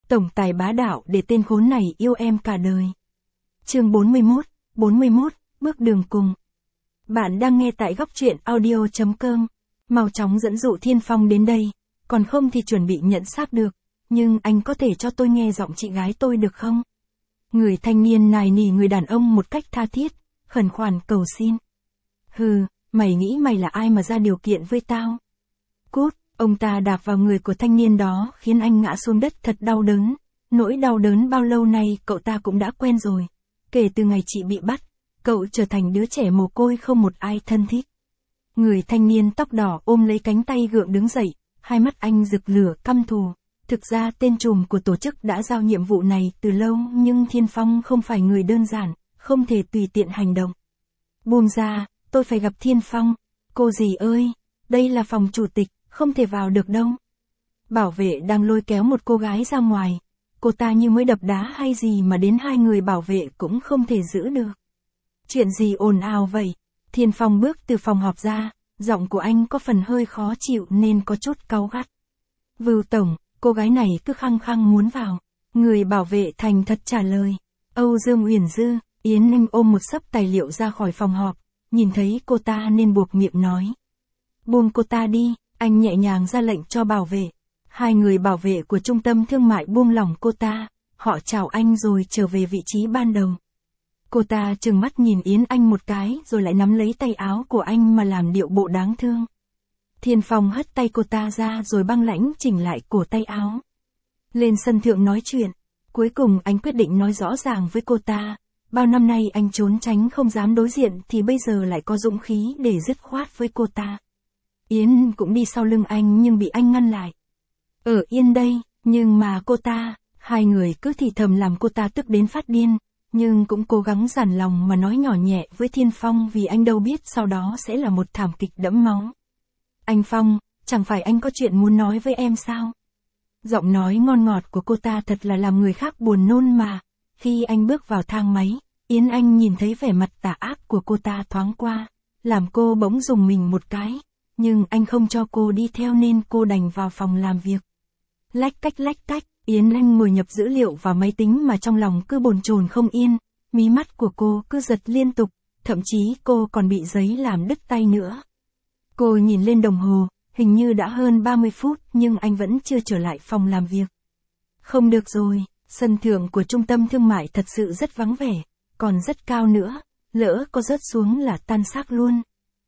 Tổng tài bá đạo để tên khốn này yêu em cả đời. Chương 41, bước đường cùng. Bạn đang nghe tại góc truyện audio.com. Mau chóng dẫn dụ Thiên Phong đến đây, còn không thì chuẩn bị nhận xác được, nhưng anh có thể cho tôi nghe giọng chị gái tôi được không? Người thanh niên nài nỉ người đàn ông một cách tha thiết, khẩn khoản cầu xin. Hừ, mày nghĩ mày là ai mà ra điều kiện với tao? Cút, ông ta đạp vào người của thanh niên đó khiến anh ngã xuống đất thật đau đớn. Nỗi đau đớn bao lâu nay cậu ta cũng đã quen rồi. Kể từ ngày chị bị bắt, cậu trở thành đứa trẻ mồ côi không một ai thân thích. Người thanh niên tóc đỏ ôm lấy cánh tay gượng đứng dậy, hai mắt anh rực lửa căm thù. Thực ra tên trùm của tổ chức đã giao nhiệm vụ này từ lâu, nhưng Thiên Phong không phải người đơn giản, không thể tùy tiện hành động. Buông ra, tôi phải gặp Thiên Phong. Cô dì ơi, đây là phòng chủ tịch, không thể vào được đâu. Bảo vệ đang lôi kéo một cô gái ra ngoài. Cô ta như mới đập đá hay gì mà đến hai người bảo vệ cũng không thể giữ được. Chuyện gì ồn ào vậy? Thiên Phong bước từ phòng họp ra, giọng của anh có phần hơi khó chịu nên có chút cáu gắt. Vưu tổng, cô gái này cứ khăng khăng muốn vào. Người bảo vệ thành thật trả lời. Âu Dương Uyển Dư, Yến Ninh ôm một xấp tài liệu ra khỏi phòng họp, nhìn thấy cô ta nên buộc miệng nói. Buông cô ta đi, anh nhẹ nhàng ra lệnh cho bảo vệ. Hai người bảo vệ của trung tâm thương mại buông lỏng cô ta, họ chào anh rồi trở về vị trí ban đầu. Cô ta trừng mắt nhìn Yến Anh một cái rồi lại nắm lấy tay áo của anh mà làm điệu bộ đáng thương. Thiên Phong hất tay cô ta ra rồi băng lãnh chỉnh lại cổ tay áo. Lên sân thượng nói chuyện, cuối cùng anh quyết định nói rõ ràng với cô ta. Bao năm nay anh trốn tránh không dám đối diện thì bây giờ lại có dũng khí để dứt khoát với cô ta. Yến cũng đi sau lưng anh nhưng bị anh ngăn lại. Ở yên đây, nhưng mà cô ta, hai người cứ thì thầm làm cô ta tức đến phát điên, nhưng cũng cố gắng giản lòng mà nói nhỏ nhẹ với Thiên Phong vì anh đâu biết sau đó sẽ là một thảm kịch đẫm máu. Anh Phong, chẳng phải anh có chuyện muốn nói với em sao? Giọng nói ngon ngọt của cô ta thật là làm người khác buồn nôn mà. Khi anh bước vào thang máy, Yến Anh nhìn thấy vẻ mặt tà ác của cô ta thoáng qua, làm cô bỗng rùng mình một cái, nhưng anh không cho cô đi theo nên cô đành vào phòng làm việc. Lách cách, Yến Anh ngồi nhập dữ liệu vào máy tính mà trong lòng cứ bồn chồn không yên, mí mắt của cô cứ giật liên tục, thậm chí cô còn bị giấy làm đứt tay nữa. Cô nhìn lên đồng hồ, hình như đã hơn 30 phút nhưng anh vẫn chưa trở lại phòng làm việc. Không được rồi, sân thượng của trung tâm thương mại thật sự rất vắng vẻ, còn rất cao nữa, lỡ có rớt xuống là tan xác luôn.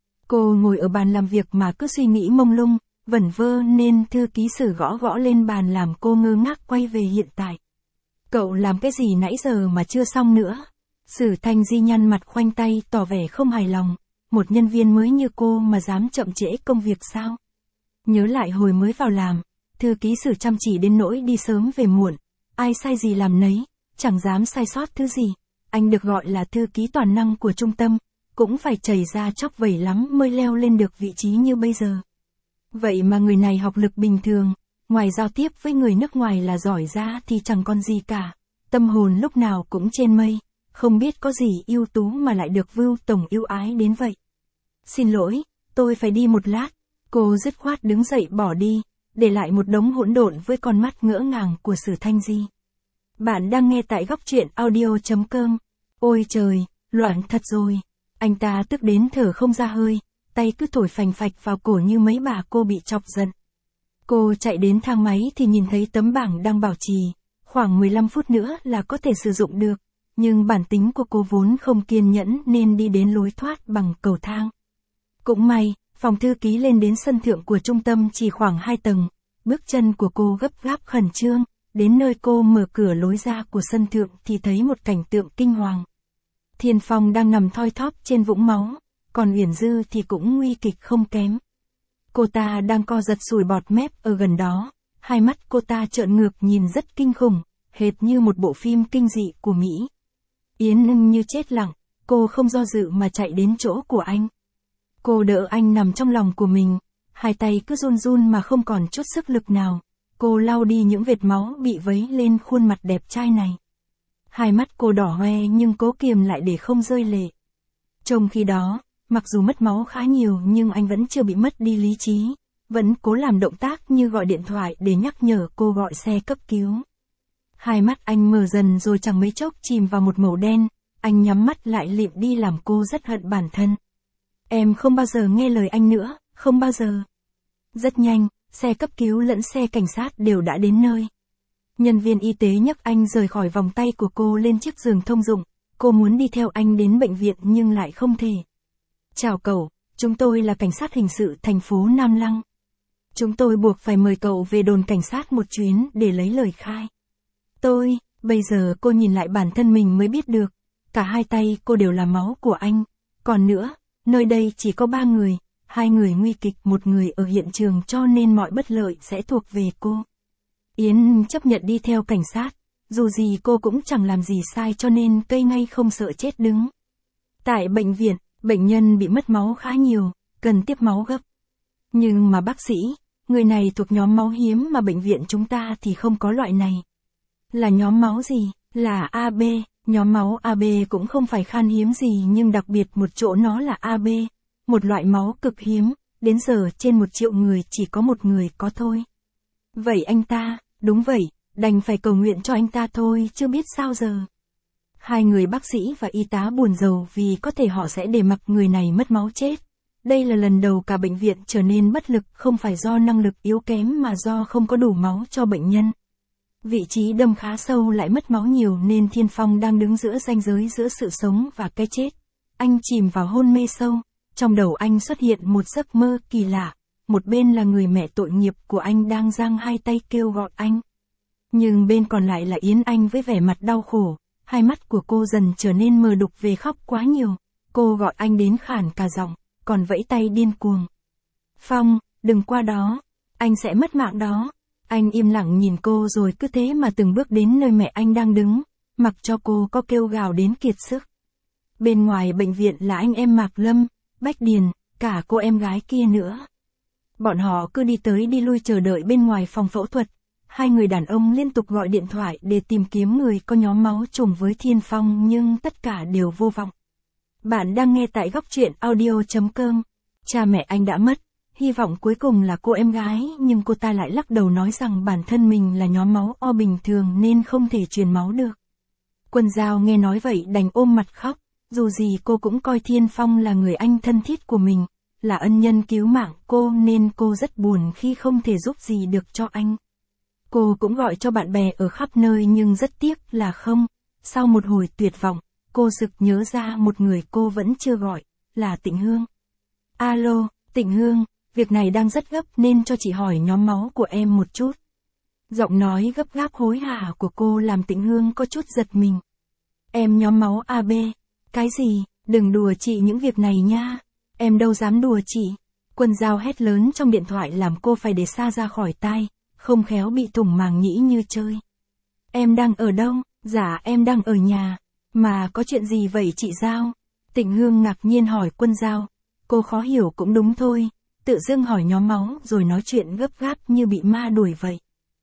Cô ngồi ở bàn làm việc mà cứ suy nghĩ mông lung, vẩn vơ nên thư ký Sử gõ lên bàn làm cô ngơ ngác quay về hiện tại. Cậu làm cái gì nãy giờ mà chưa xong nữa? Sử Thanh Di nhăn mặt khoanh tay tỏ vẻ không hài lòng, một nhân viên mới như cô mà dám chậm trễ công việc sao? Nhớ lại hồi mới vào làm, thư ký Sử chăm chỉ đến nỗi đi sớm về muộn, ai sai gì làm nấy, chẳng dám sai sót thứ gì. Anh được gọi là thư ký toàn năng của trung tâm, cũng phải chảy ra chóc vẩy lắm mới leo lên được vị trí như bây giờ. Vậy mà người này học lực bình thường, ngoài giao tiếp với người nước ngoài là giỏi ra thì chẳng còn gì cả, tâm hồn lúc nào cũng trên mây, không biết có gì ưu tú mà lại được Vưu tổng ưu ái đến vậy. Xin lỗi, tôi phải đi một lát. Cô dứt khoát đứng dậy bỏ đi, để lại một đống hỗn độn với con mắt ngỡ ngàng của Sử Thanh Di. Bạn đang nghe tại góc truyện audio.com. Ôi trời, loạn thật rồi. Anh ta tức đến thở không ra hơi, tay cứ thổi phành phạch vào cổ như mấy bà cô bị chọc giận. Cô chạy đến thang máy thì nhìn thấy tấm bảng đang bảo trì, khoảng 15 phút nữa là có thể sử dụng được, nhưng bản tính của cô vốn không kiên nhẫn nên đi đến lối thoát bằng cầu thang. Cũng may, phòng thư ký lên đến sân thượng của trung tâm chỉ khoảng 2 tầng, bước chân của cô gấp gáp khẩn trương, đến nơi cô mở cửa lối ra của sân thượng thì thấy một cảnh tượng kinh hoàng. Thiên Phong đang nằm thoi thóp trên vũng máu, còn Uyển Dư thì cũng nguy kịch không kém. Cô ta đang co giật sùi bọt mép ở gần đó, hai mắt cô ta trợn ngược nhìn rất kinh khủng, hệt như một bộ phim kinh dị của Mỹ. Yến Ưng như chết lặng, cô không do dự mà chạy đến chỗ của anh. Cô đỡ anh nằm trong lòng của mình, hai tay cứ run run mà không còn chút sức lực nào. Cô lau đi những vệt máu bị vấy lên khuôn mặt đẹp trai này. Hai mắt cô đỏ hoe nhưng cố kiềm lại để không rơi lệ. Trong khi đó, mặc dù mất máu khá nhiều nhưng anh vẫn chưa bị mất đi lý trí, vẫn cố làm động tác như gọi điện thoại để nhắc nhở cô gọi xe cấp cứu. Hai mắt anh mở dần rồi chẳng mấy chốc chìm vào một màu đen, anh nhắm mắt lại lịm đi làm cô rất hận bản thân. Em không bao giờ nghe lời anh nữa, không bao giờ. Rất nhanh, xe cấp cứu lẫn xe cảnh sát đều đã đến nơi. Nhân viên y tế nhấc anh rời khỏi vòng tay của cô lên chiếc giường thông dụng, cô muốn đi theo anh đến bệnh viện nhưng lại không thể. Chào cậu, chúng tôi là cảnh sát hình sự thành phố Nam Lăng. Chúng tôi buộc phải mời cậu về đồn cảnh sát một chuyến để lấy lời khai. Bây giờ cô nhìn lại bản thân mình mới biết được, cả hai tay cô đều là máu của anh. Còn nữa, nơi đây chỉ có 3 người, 2 người nguy kịch, 1 người ở hiện trường cho nên mọi bất lợi sẽ thuộc về cô. Yến chấp nhận đi theo cảnh sát, dù gì cô cũng chẳng làm gì sai cho nên cây ngay không sợ chết đứng. Tại bệnh viện, bệnh nhân bị mất máu khá nhiều, cần tiếp máu gấp. Nhưng mà bác sĩ, người này thuộc nhóm máu hiếm mà bệnh viện chúng ta thì không có loại này. Là nhóm máu gì? Là AB, nhóm máu AB cũng không phải khan hiếm gì nhưng đặc biệt một chỗ nó là AB, một loại máu cực hiếm, đến giờ trên 1 triệu người chỉ có 1 người có thôi. Vậy anh ta, đúng vậy, đành phải cầu nguyện cho anh ta thôi chứ biết sao giờ. 2 người bác sĩ và y tá buồn rầu vì có thể họ sẽ để mặc người này mất máu chết. Đây là lần đầu cả bệnh viện trở nên bất lực, không phải do năng lực yếu kém mà do không có đủ máu cho bệnh nhân. Vị trí đâm khá sâu lại mất máu nhiều nên Thiên Phong đang đứng giữa ranh giới giữa sự sống và cái chết. Anh chìm vào hôn mê sâu, trong đầu anh xuất hiện một giấc mơ kỳ lạ, một bên là người mẹ tội nghiệp của anh đang giang hai tay kêu gọi anh. Nhưng bên còn lại là Yến Anh với vẻ mặt đau khổ, hai mắt của cô dần trở nên mờ đục về khóc quá nhiều, cô gọi anh đến khản cả giọng, còn vẫy tay điên cuồng. Phong, đừng qua đó, anh sẽ mất mạng đó. Anh im lặng nhìn cô rồi cứ thế mà từng bước đến nơi mẹ anh đang đứng, mặc cho cô có kêu gào đến kiệt sức. Bên ngoài bệnh viện là anh em Mạc Lâm, Bách Điền, cả cô em gái kia nữa. Bọn họ cứ đi tới đi lui chờ đợi bên ngoài phòng phẫu thuật. 2 người đàn ông liên tục gọi điện thoại để tìm kiếm người có nhóm máu trùng với Thiên Phong nhưng tất cả đều vô vọng. Bạn đang nghe tại góc truyện audio.com. Cha mẹ anh đã mất. Hy vọng cuối cùng là cô em gái nhưng cô ta lại lắc đầu nói rằng bản thân mình là nhóm máu O bình thường nên không thể truyền máu được. Quân Giao nghe nói vậy đành ôm mặt khóc, dù gì cô cũng coi Thiên Phong là người anh thân thiết của mình, là ân nhân cứu mạng cô nên cô rất buồn khi không thể giúp gì được cho anh. Cô cũng gọi cho bạn bè ở khắp nơi nhưng rất tiếc là không. Sau một hồi tuyệt vọng, cô sực nhớ ra một người cô vẫn chưa gọi, là Tịnh Hương. Alo, Tịnh Hương. Việc này đang rất gấp nên cho chị hỏi nhóm máu của em một chút. Giọng nói gấp gáp hối hả của cô làm Tịnh Hương có chút giật mình. Em nhóm máu AB. Cái gì? Đừng đùa chị những việc này nha. Em đâu dám đùa chị. Quân Giao hét lớn trong điện thoại làm cô phải để xa ra khỏi tai, không khéo bị thủng màng nhĩ như chơi. Em đang ở đâu? Dạ em đang ở nhà. Mà có chuyện gì vậy chị Giao? Tịnh Hương ngạc nhiên hỏi Quân Giao. Cô khó hiểu cũng đúng thôi. Tự dưng hỏi nhóm máu rồi nói chuyện gấp gáp như bị ma đuổi vậy.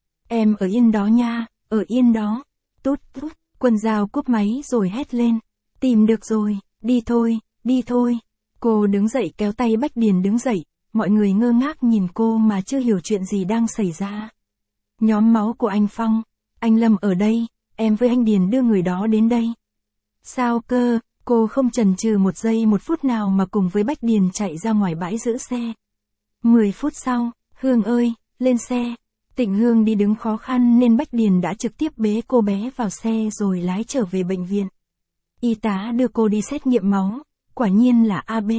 Em ở yên đó nha, ở yên đó. Tút tút, Quân Giao cúp máy rồi hét lên. Tìm được rồi, đi thôi, đi thôi. Cô đứng dậy kéo tay Bách Điền đứng dậy, mọi người ngơ ngác nhìn cô mà chưa hiểu chuyện gì đang xảy ra. Nhóm máu của anh Phong, anh Lâm ở đây, em với anh Điền đưa người đó đến đây. Sao cơ? Cô không chần chừ 1 giây 1 phút nào mà cùng với Bách Điền chạy ra ngoài bãi giữ xe. 10 phút sau, Hương ơi, lên xe. Tịnh Hương đi đứng khó khăn nên Bách Điền đã trực tiếp bế cô bé vào xe rồi lái trở về bệnh viện. Y tá đưa cô đi xét nghiệm máu, quả nhiên là AB.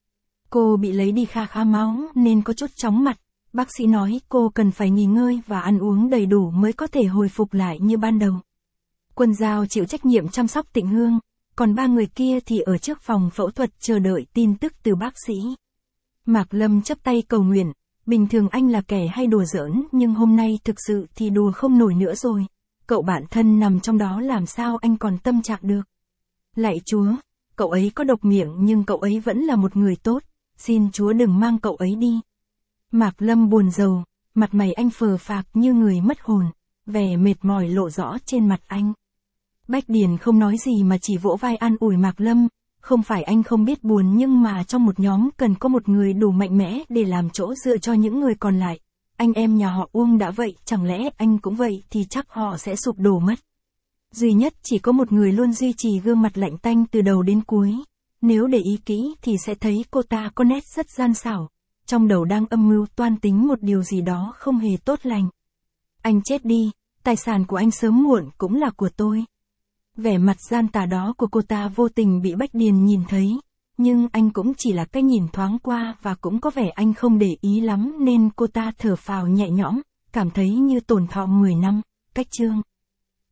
Cô bị lấy đi khá máu nên có chút chóng mặt. Bác sĩ nói cô cần phải nghỉ ngơi và ăn uống đầy đủ mới có thể hồi phục lại như ban đầu. Quân Giao chịu trách nhiệm chăm sóc Tịnh Hương, còn 3 người kia thì ở trước phòng phẫu thuật chờ đợi tin tức từ bác sĩ. Mạc Lâm chắp tay cầu nguyện, bình thường anh là kẻ hay đùa giỡn nhưng hôm nay thực sự thì đùa không nổi nữa rồi. Cậu bạn thân nằm trong đó làm sao anh còn tâm trạng được. Lạy Chúa, cậu ấy có độc miệng nhưng cậu ấy vẫn là một người tốt, xin Chúa đừng mang cậu ấy đi. Mạc Lâm buồn rầu, mặt mày anh phờ phạc như người mất hồn, vẻ mệt mỏi lộ rõ trên mặt anh. Bách Điền không nói gì mà chỉ vỗ vai an ủi Mạc Lâm, không phải anh không biết buồn nhưng mà trong một nhóm cần có một người đủ mạnh mẽ để làm chỗ dựa cho những người còn lại. Anh em nhà họ Uông đã vậy, chẳng lẽ anh cũng vậy thì chắc họ sẽ sụp đổ mất. Duy nhất chỉ có một người luôn duy trì gương mặt lạnh tanh từ đầu đến cuối. Nếu để ý kỹ thì sẽ thấy cô ta có nét rất gian xảo. Trong đầu đang âm mưu toan tính một điều gì đó không hề tốt lành. Anh chết đi, tài sản của anh sớm muộn cũng là của tôi. Vẻ mặt gian tà đó của cô ta vô tình bị Bách Điền nhìn thấy. Nhưng anh cũng chỉ là cái nhìn thoáng qua và cũng có vẻ anh không để ý lắm nên cô ta thở phào nhẹ nhõm, cảm thấy như tổn thọ 10 năm, cách chương.